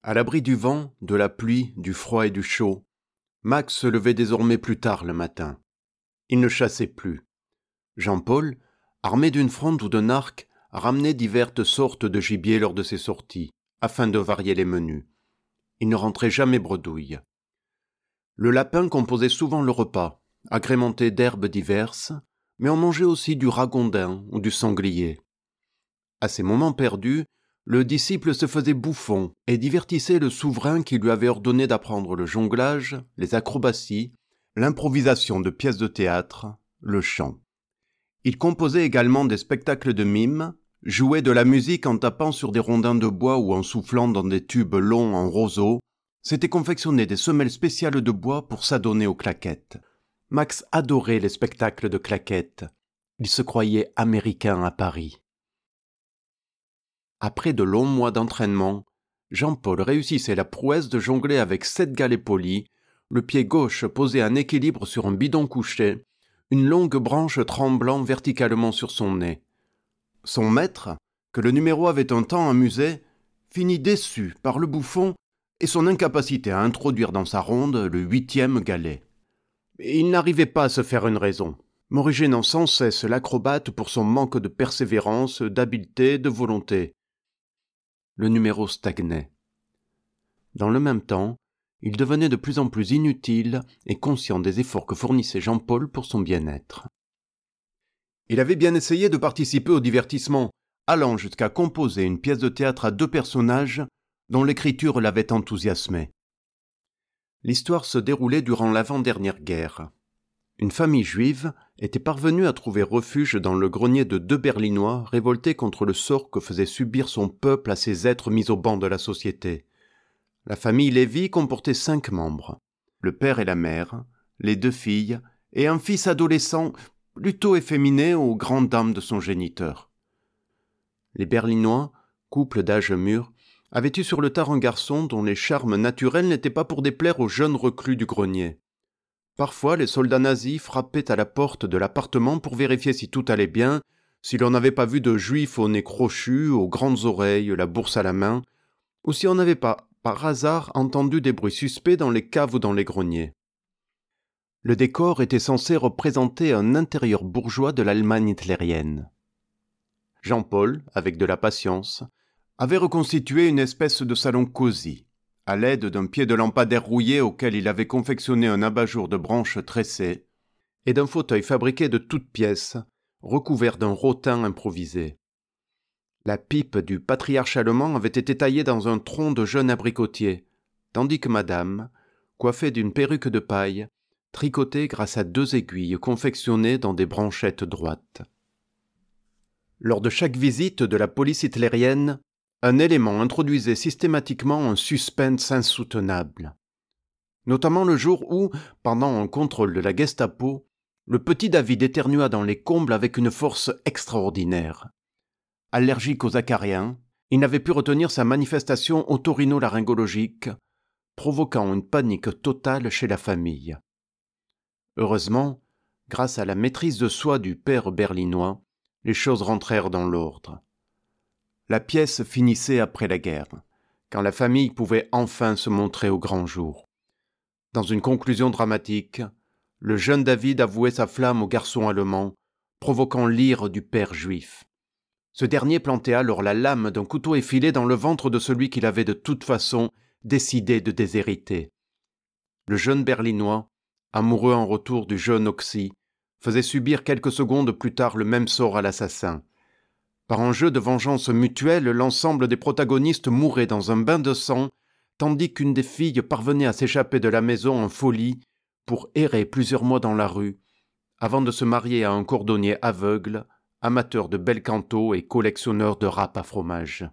À l'abri du vent, de la pluie, du froid et du chaud, Max se levait désormais plus tard le matin. Il ne chassait plus. Jean-Paul, armé d'une fronde ou d'un arc, ramenait diverses sortes de gibier lors de ses sorties, afin de varier les menus. Il ne rentrait jamais bredouille. Le lapin composait souvent le repas, agrémenté d'herbes diverses, mais on mangeait aussi du ragondin ou du sanglier. À ces moments perdus, le disciple se faisait bouffon et divertissait le souverain qui lui avait ordonné d'apprendre le jonglage, les acrobaties, l'improvisation de pièces de théâtre, le chant. Il composait également des spectacles de mime, jouait de la musique en tapant sur des rondins de bois ou en soufflant dans des tubes longs en roseau, s'était confectionné des semelles spéciales de bois pour s'adonner aux claquettes. Max adorait les spectacles de claquettes. Il se croyait américain à Paris. Après de longs mois d'entraînement, Jean-Paul réussissait la prouesse de jongler avec 7 galets polis, le pied gauche posé en équilibre sur un bidon couché, une longue branche tremblant verticalement sur son nez. Son maître, que le numéro avait un temps amusé, finit déçu par le bouffon et son incapacité à introduire dans sa ronde le 8e galet. Il n'arrivait pas à se faire une raison, morigénant sans cesse l'acrobate pour son manque de persévérance, d'habileté, de volonté. Le numéro stagnait. Dans le même temps, il devenait de plus en plus inutile et conscient des efforts que fournissait Jean-Paul pour son bien-être. Il avait bien essayé de participer au divertissement, allant jusqu'à composer une pièce de théâtre à 2 personnages dont l'écriture l'avait enthousiasmé. L'histoire se déroulait durant l'avant-dernière guerre. Une famille juive était parvenue à trouver refuge dans le grenier de 2 Berlinois révoltés contre le sort que faisait subir son peuple à ces êtres mis au banc de la société. La famille Lévy comportait 5 membres, le père et la mère, les 2 filles et un fils adolescent plutôt efféminé aux grandes dames de son géniteur. Les Berlinois, couple d'âge mûr, avaient eu sur le tard un garçon dont les charmes naturels n'étaient pas pour déplaire aux jeunes reclus du grenier. Parfois, les soldats nazis frappaient à la porte de l'appartement pour vérifier si tout allait bien, si l'on n'avait pas vu de juifs au nez crochu, aux grandes oreilles, la bourse à la main, ou si on n'avait pas, par hasard, entendu des bruits suspects dans les caves ou dans les greniers. Le décor était censé représenter un intérieur bourgeois de l'Allemagne hitlérienne. Jean-Paul, avec de la patience, avait reconstitué une espèce de salon cosy, à l'aide d'un pied de lampadaire rouillé auquel il avait confectionné un abat-jour de branches tressées, et d'un fauteuil fabriqué de toutes pièces, recouvert d'un rotin improvisé. La pipe du patriarche allemand avait été taillée dans un tronc de jeune abricotier, tandis que madame, coiffée d'une perruque de paille, tricotait grâce à 2 aiguilles confectionnées dans des branchettes droites. Lors de chaque visite de la police hitlérienne, un élément introduisait systématiquement un suspense insoutenable. Notamment le jour où, pendant un contrôle de la Gestapo, le petit David éternua dans les combles avec une force extraordinaire. Allergique aux acariens, il n'avait pu retenir sa manifestation otorino-laryngologique, provoquant une panique totale chez la famille. Heureusement, grâce à la maîtrise de soi du père berlinois, les choses rentrèrent dans l'ordre. La pièce finissait après la guerre, quand la famille pouvait enfin se montrer au grand jour. Dans une conclusion dramatique, le jeune David avouait sa flamme au garçon allemand, provoquant l'ire du père juif. Ce dernier plantait alors la lame d'un couteau effilé dans le ventre de celui qu'il avait de toute façon décidé de déshériter. Le jeune Berlinois, amoureux en retour du jeune Oxy, faisait subir quelques secondes plus tard le même sort à l'assassin. Par un jeu de vengeance mutuelle, l'ensemble des protagonistes mouraient dans un bain de sang, tandis qu'une des filles parvenait à s'échapper de la maison en folie pour errer plusieurs mois dans la rue, avant de se marier à un cordonnier aveugle, amateur de bel canto et collectionneur de râpes à fromage.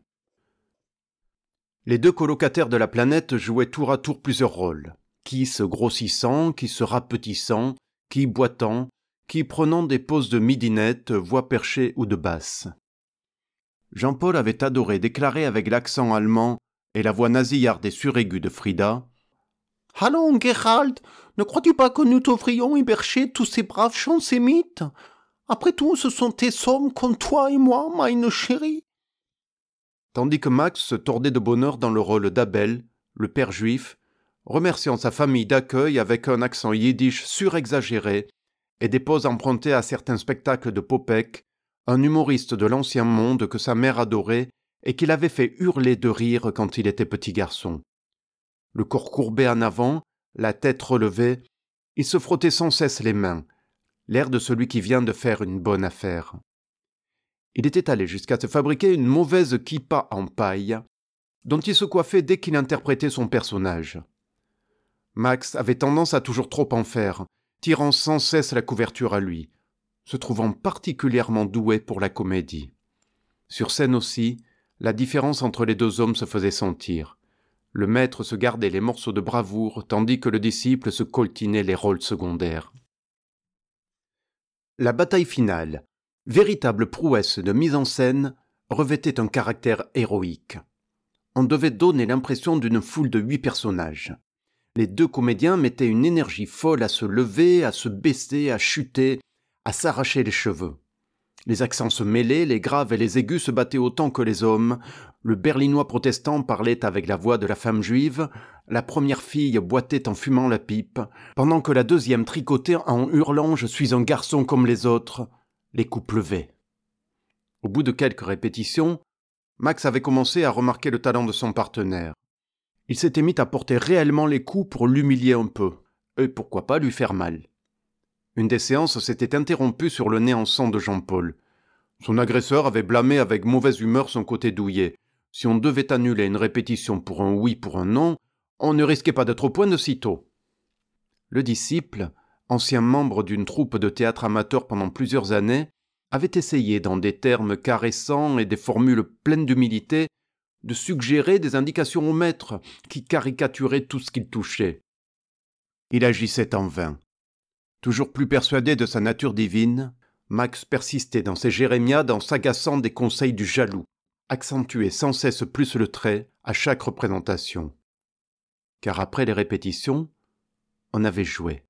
Les 2 colocataires de la planète jouaient tour à tour plusieurs rôles, qui se grossissant, qui se rapetissant, qui boitant, qui prenant des poses de midinette, voix perchée ou de basse. Jean-Paul avait adoré déclarer avec l'accent allemand et la voix nasillarde et suraiguë de Frida « Allons, Gerald, ne crois-tu pas que nous devrions héberger tous ces braves chansémites? Après tout, ce sont tes hommes comme toi et moi, meine chérie. » tandis que Max se tordait de bonheur dans le rôle d'Abel, le père juif, remerciant sa famille d'accueil avec un accent yiddish surexagéré et des poses empruntées à certains spectacles de Popek, un humoriste de l'ancien monde que sa mère adorait et qu'il avait fait hurler de rire quand il était petit garçon. Le corps courbé en avant, la tête relevée, il se frottait sans cesse les mains, l'air de celui qui vient de faire une bonne affaire. Il était allé jusqu'à se fabriquer une mauvaise kippa en paille, dont il se coiffait dès qu'il interprétait son personnage. Max avait tendance à toujours trop en faire, tirant sans cesse la couverture à lui, se trouvant particulièrement doué pour la comédie. Sur scène aussi, la différence entre les deux hommes se faisait sentir. Le maître se gardait les morceaux de bravoure, tandis que le disciple se coltinait les rôles secondaires. La bataille finale, véritable prouesse de mise en scène, revêtait un caractère héroïque. On devait donner l'impression d'une foule de 8 personnages. Les 2 comédiens mettaient une énergie folle à se lever, à se baisser, à chuter, à s'arracher les cheveux. Les accents se mêlaient, les graves et les aigus se battaient autant que les hommes, le berlinois protestant parlait avec la voix de la femme juive, la première fille boitait en fumant la pipe, pendant que la deuxième tricotait en hurlant « Je suis un garçon comme les autres », les coups pleuvaient. Au bout de quelques répétitions, Max avait commencé à remarquer le talent de son partenaire. Il s'était mis à porter réellement les coups pour l'humilier un peu, et pourquoi pas lui faire mal. Une des séances s'était interrompue sur le nez en sang de Jean-Paul. Son agresseur avait blâmé avec mauvaise humeur son côté douillet. Si on devait annuler une répétition pour un oui, pour un non, on ne risquait pas d'être au point de sitôt. Le disciple, ancien membre d'une troupe de théâtre amateur pendant plusieurs années, avait essayé, dans des termes caressants et des formules pleines d'humilité, de suggérer des indications au maître qui caricaturaient tout ce qu'il touchait. Il agissait en vain. Toujours plus persuadé de sa nature divine, Max persistait dans ses jérémiades en s'agaçant des conseils du jaloux, accentuait sans cesse plus le trait à chaque représentation. Car après les répétitions, on avait joué.